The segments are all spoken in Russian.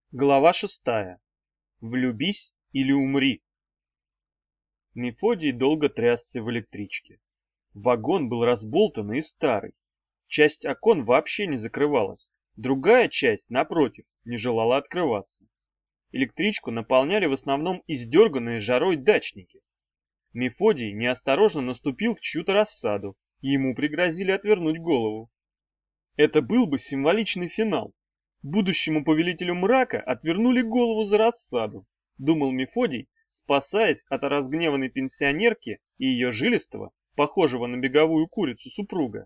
Глава 6. Влюбись или умри. Мефодий долго трясся в электричке. Вагон был разболтанный и старый. Часть окон вообще не закрывалась, другая часть, напротив, не желала открываться. Электричку наполняли в основном издерганные жарой дачники. Мефодий неосторожно наступил в чью-то рассаду, и ему пригрозили отвернуть голову. Это был бы символичный финал. Будущему повелителю мрака отвернули голову за рассаду, думал Мефодий, спасаясь от разгневанной пенсионерки и ее жилистого, похожего на беговую курицу супруга.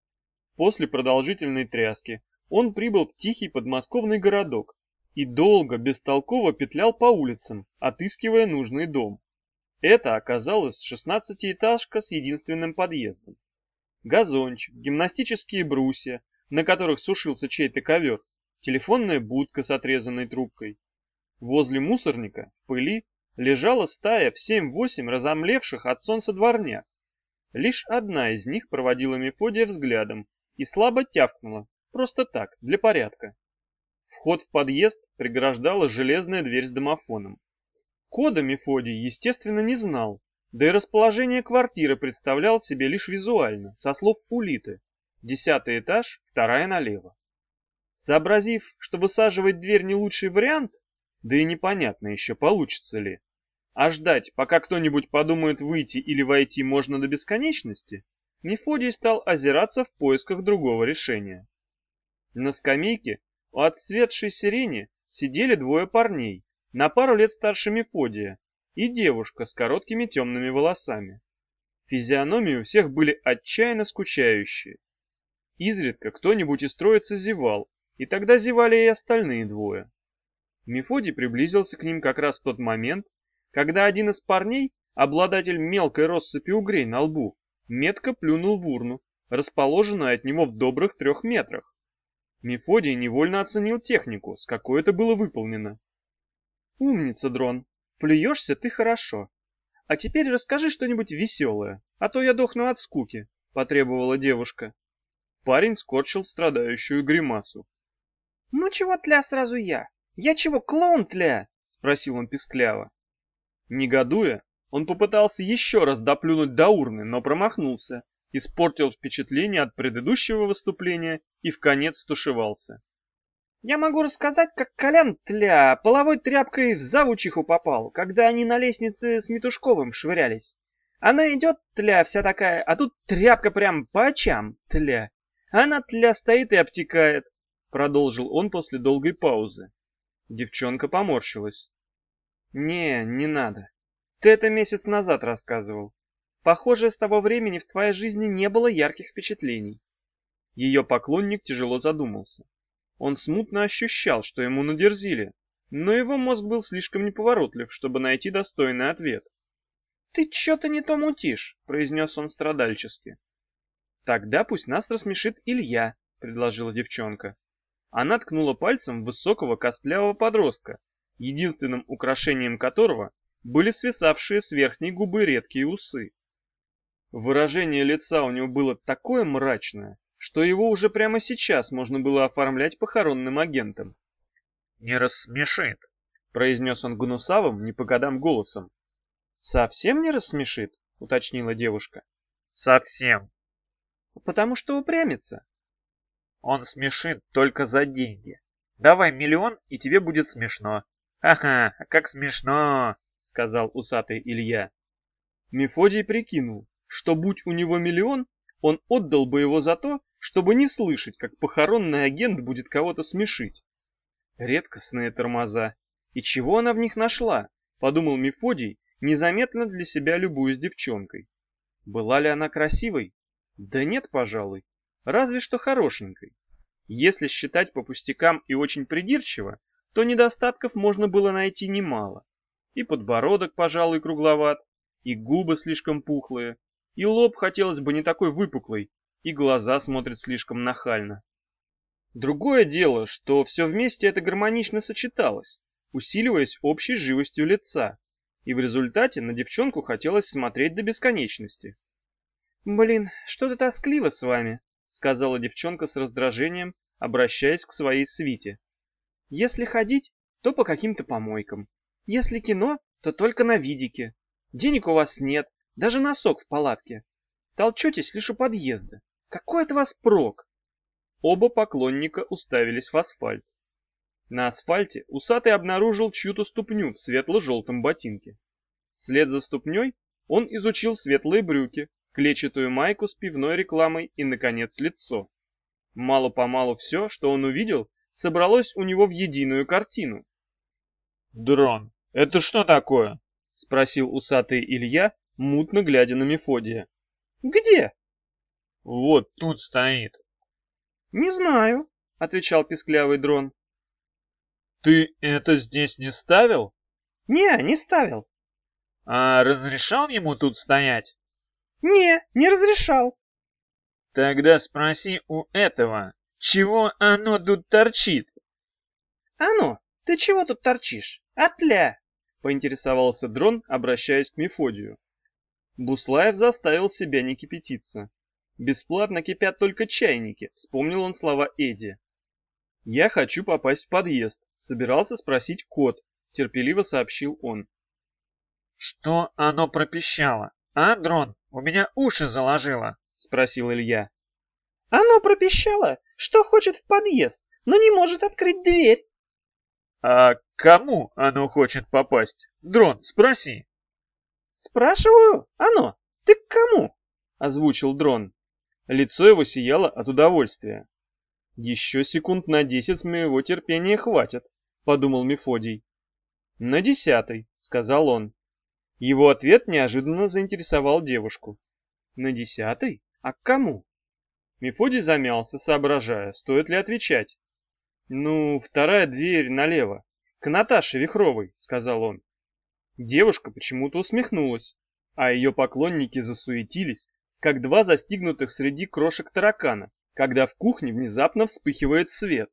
После продолжительной тряски он прибыл в тихий подмосковный городок и долго, бестолково петлял по улицам, отыскивая нужный дом. Это оказалась 16-этажка с единственным подъездом. Газончик, гимнастические брусья, на которых сушился чей-то ковер, телефонная будка с отрезанной трубкой. Возле мусорника, в пыли, лежала стая в 7-8 разомлевших от солнца дворняг. Лишь одна из них проводила Мефодия взглядом и слабо тявкнула, просто так, для порядка. Вход в подъезд преграждала железная дверь с домофоном. Кода Мефодий, естественно, не знал, да и расположение квартиры представлял себе лишь визуально, со слов Улиты. 10-й этаж, 2-я налево. Сообразив, что высаживать дверь не лучший вариант, да и непонятно еще, получится ли, а ждать, пока кто-нибудь подумает выйти или войти можно до бесконечности, Мефодий стал озираться в поисках другого решения. На скамейке у отцветшей сирени сидели двое парней, на пару лет старше Мефодия, и девушка с короткими темными волосами. Физиономии у всех были отчаянно скучающие. Изредка кто-нибудь из троицы зевал, и тогда зевали и остальные двое. Мефодий приблизился к ним как раз в тот момент, когда один из парней, обладатель мелкой россыпи угрей на лбу, метко плюнул в урну, расположенную от него в добрых 3 метрах. Мефодий невольно оценил технику, с какой это было выполнено. «Умница, Дрон, плюешься ты хорошо. А теперь расскажи что-нибудь веселое, а то я дохну от скуки», — потребовала девушка. Парень скорчил страдающую гримасу. «Ну чего тля сразу я? Я чего, клоун тля?» — спросил он пискляво. Негодуя, он попытался еще раз доплюнуть до урны, но промахнулся, испортил впечатление от предыдущего выступления и вконец стушевался. «Я могу рассказать, как Колян тля половой тряпкой в завучиху попал, когда они на лестнице с Метушковым швырялись. Она идет, тля, вся такая, а тут тряпка прям по очам, тля. Она тля стоит и обтекает», — продолжил он после долгой паузы. Девчонка поморщилась. Не надо. Ты это месяц назад рассказывал. Похоже, с того времени в твоей жизни не было ярких впечатлений». Ее поклонник тяжело задумался. Он смутно ощущал, что ему надерзили, но его мозг был слишком неповоротлив, чтобы найти достойный ответ. «Ты чё-то не то мутишь», — произнес он страдальчески. «Тогда пусть нас рассмешит Илья», — предложила девчонка. Она ткнула пальцем в высокого костлявого подростка, единственным украшением которого были свисавшие с верхней губы редкие усы. Выражение лица у него было такое мрачное, что его уже прямо сейчас можно было оформлять похоронным агентом. «Не рассмешит», — произнес он гнусавым, не по годам голосом. «Совсем не рассмешит?» — уточнила девушка. «Совсем. «Потому что упрямится». Он смешит только за деньги. Давай 1 миллион, и тебе будет смешно». «Ха-ха, как смешно», — сказал усатый Илья. Мефодий прикинул, что будь у него 1 миллион, он отдал бы его за то, чтобы не слышать, как похоронный агент будет кого-то смешить. Редкостные тормоза. И чего она в них нашла? Подумал Мефодий, незаметно для себя любуясь девчонкой. Была ли она красивой? Да нет, пожалуй. Разве что хорошенькой. Если считать по пустякам и очень придирчиво, то недостатков можно было найти немало. И подбородок, пожалуй, кругловат, и губы слишком пухлые, и лоб хотелось бы не такой выпуклый, и глаза смотрят слишком нахально. Другое дело, что все вместе это гармонично сочеталось, усиливаясь общей живостью лица, и в результате на девчонку хотелось смотреть до бесконечности. «Блин, что-то тоскливо с вами», — сказала девчонка с раздражением, обращаясь к своей свите. «Если ходить, то по каким-то помойкам. Если кино, то только на видике. Денег у вас нет, даже носок в палатке. Толчетесь лишь у подъезда. Какой от вас прок? Оба поклонника уставились в асфальт. На асфальте усатый обнаружил чью-то ступню в светло-желтом ботинке. Вслед за ступней он изучил светлые брюки, клетчатую майку с пивной рекламой и, наконец, лицо. Мало-помалу все, что он увидел, собралось у него в единую картину. «Дрон, это что такое?» — спросил усатый Илья, мутно глядя на Мефодия. «Где?» «Вот тут стоит». «Не знаю», — отвечал писклявый дрон. «Ты это здесь не ставил?» Не ставил». «А разрешал ему тут стоять?» Не разрешал». «Тогда спроси у этого, чего оно тут торчит?» «Ано, ты чего тут торчишь? Отля!» — поинтересовался дрон, обращаясь к Мефодию. Буслаев заставил себя не кипятиться. «Бесплатно кипят только чайники», — вспомнил он слова Эдди. «Я хочу попасть в подъезд», — собирался спросить кот, терпеливо сообщил он. «Что оно пропищало? А, дрон, у меня уши заложило», — спросил Илья. «Оно пропищало, что хочет в подъезд, но не может открыть дверь». «А кому оно хочет попасть? Дрон, спроси». «Спрашиваю, оно, ты к кому?» — озвучил дрон. Лицо его сияло от удовольствия. «Еще секунд на 10 моего терпения хватит», — подумал Мефодий. «На 10-й», — сказал он. Его ответ неожиданно заинтересовал девушку. «На 10-й? А к кому?» Мефодий замялся, соображая, стоит ли отвечать. «Ну, вторая дверь налево, к Наташе Вихровой», — сказал он. Девушка почему-то усмехнулась, а ее поклонники засуетились, как два застигнутых среди крошек таракана, когда в кухне внезапно вспыхивает свет.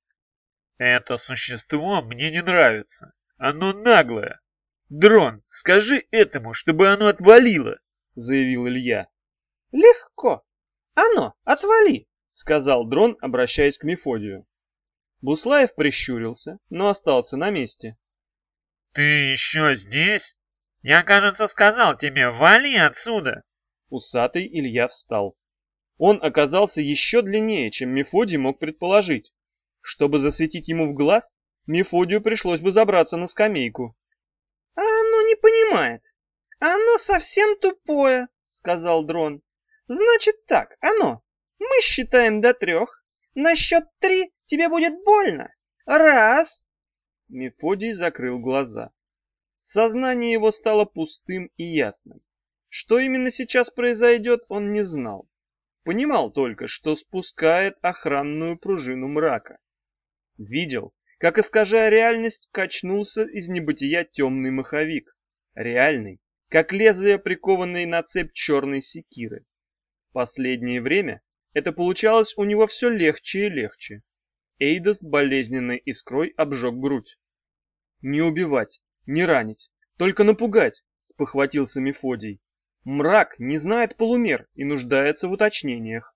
«Это существо мне не нравится. Оно наглое. Дрон, скажи этому, чтобы оно отвалило», — заявил Илья. «Легко. Оно, отвали», — сказал дрон, обращаясь к Мефодию. Буслаев прищурился, но остался на месте. «Ты еще здесь? Я, кажется, сказал тебе, вали отсюда!» Усатый Илья встал. Он оказался еще длиннее, чем Мефодий мог предположить. Чтобы засветить ему в глаз, Мефодию пришлось бы забраться на скамейку. — А оно не понимает. Оно совсем тупое, — сказал дрон. — Значит так, оно, мы считаем до 3. На счет 3 тебе будет больно. 1. Мефодий закрыл глаза. Сознание его стало пустым и ясным. Что именно сейчас произойдет, он не знал. Понимал только, что спускает охранную пружину мрака. Видел, как, искажая реальность, качнулся из небытия темный маховик. Реальный, как лезвие, прикованное на цепь черной секиры. Последнее время это получалось у него все легче и легче. Эйдос болезненной искрой обжег грудь. «Не убивать, не ранить, только напугать», — спохватился Мефодий. «Мрак не знает полумер и нуждается в уточнениях».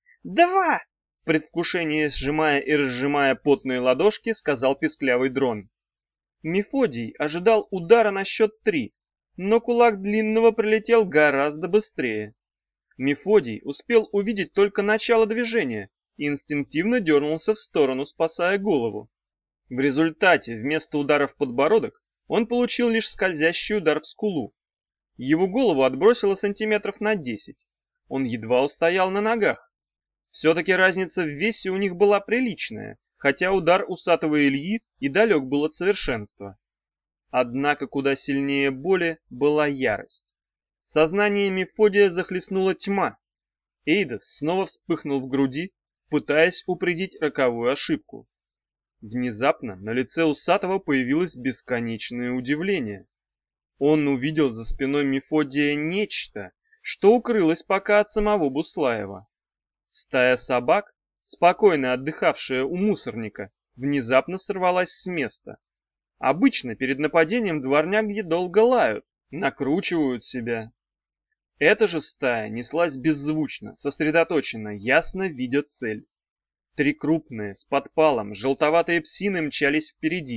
2! В предвкушении, сжимая и разжимая потные ладошки, сказал писклявый дрон. Мефодий ожидал удара на счет 3, но кулак длинного прилетел гораздо быстрее. Мефодий успел увидеть только начало движения и инстинктивно дернулся в сторону, спасая голову. В результате вместо удара в подбородок он получил лишь скользящий удар в скулу. Его голову отбросило сантиметров на 10. Он едва устоял на ногах. Все-таки разница в весе у них была приличная, хотя удар усатого Ильи и далек был от совершенства. Однако куда сильнее боли была ярость. Сознание Мефодия захлестнула тьма. Эйдос снова вспыхнул в груди, пытаясь упредить роковую ошибку. Внезапно на лице усатого появилось бесконечное удивление. Он увидел за спиной Мефодия нечто, что укрылось пока от самого Буслаева. Стая собак, спокойно отдыхавшая у мусорника, внезапно сорвалась с места. Обычно перед нападением дворняги долго лают, накручивают себя. Эта же стая неслась беззвучно, сосредоточенно, ясно видя цель. 3 крупные, с подпалом, желтоватые псины мчались впереди,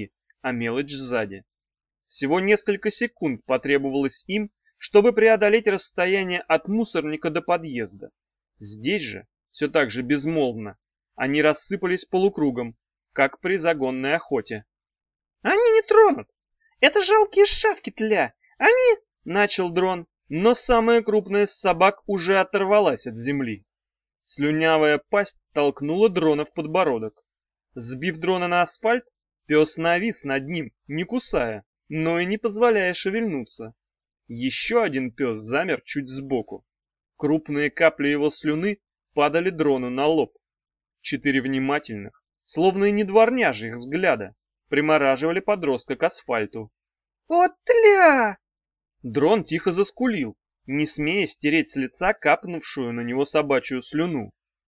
а мелочь сзади. Всего несколько секунд потребовалось им, чтобы преодолеть расстояние от мусорника до подъезда. Здесь же, все так же безмолвно, они рассыпались полукругом, как при загонной охоте. «Они не тронут! Это жалкие шавки тля! Они...» — начал дрон, но самая крупная из собак уже оторвалась от земли. Слюнявая пасть толкнула дрона в подбородок. Сбив дрона на асфальт, пес навис над ним, не кусая, но и не позволяя шевельнуться. Еще один пес замер чуть сбоку. Крупные капли его слюны падали дрону на лоб. 4 внимательных, словно и не дворняжьих взгляда, примораживали подростка к асфальту. «Вот тля!» Дрон тихо заскулил, не смея стереть с лица капнувшую на него собачью слюну.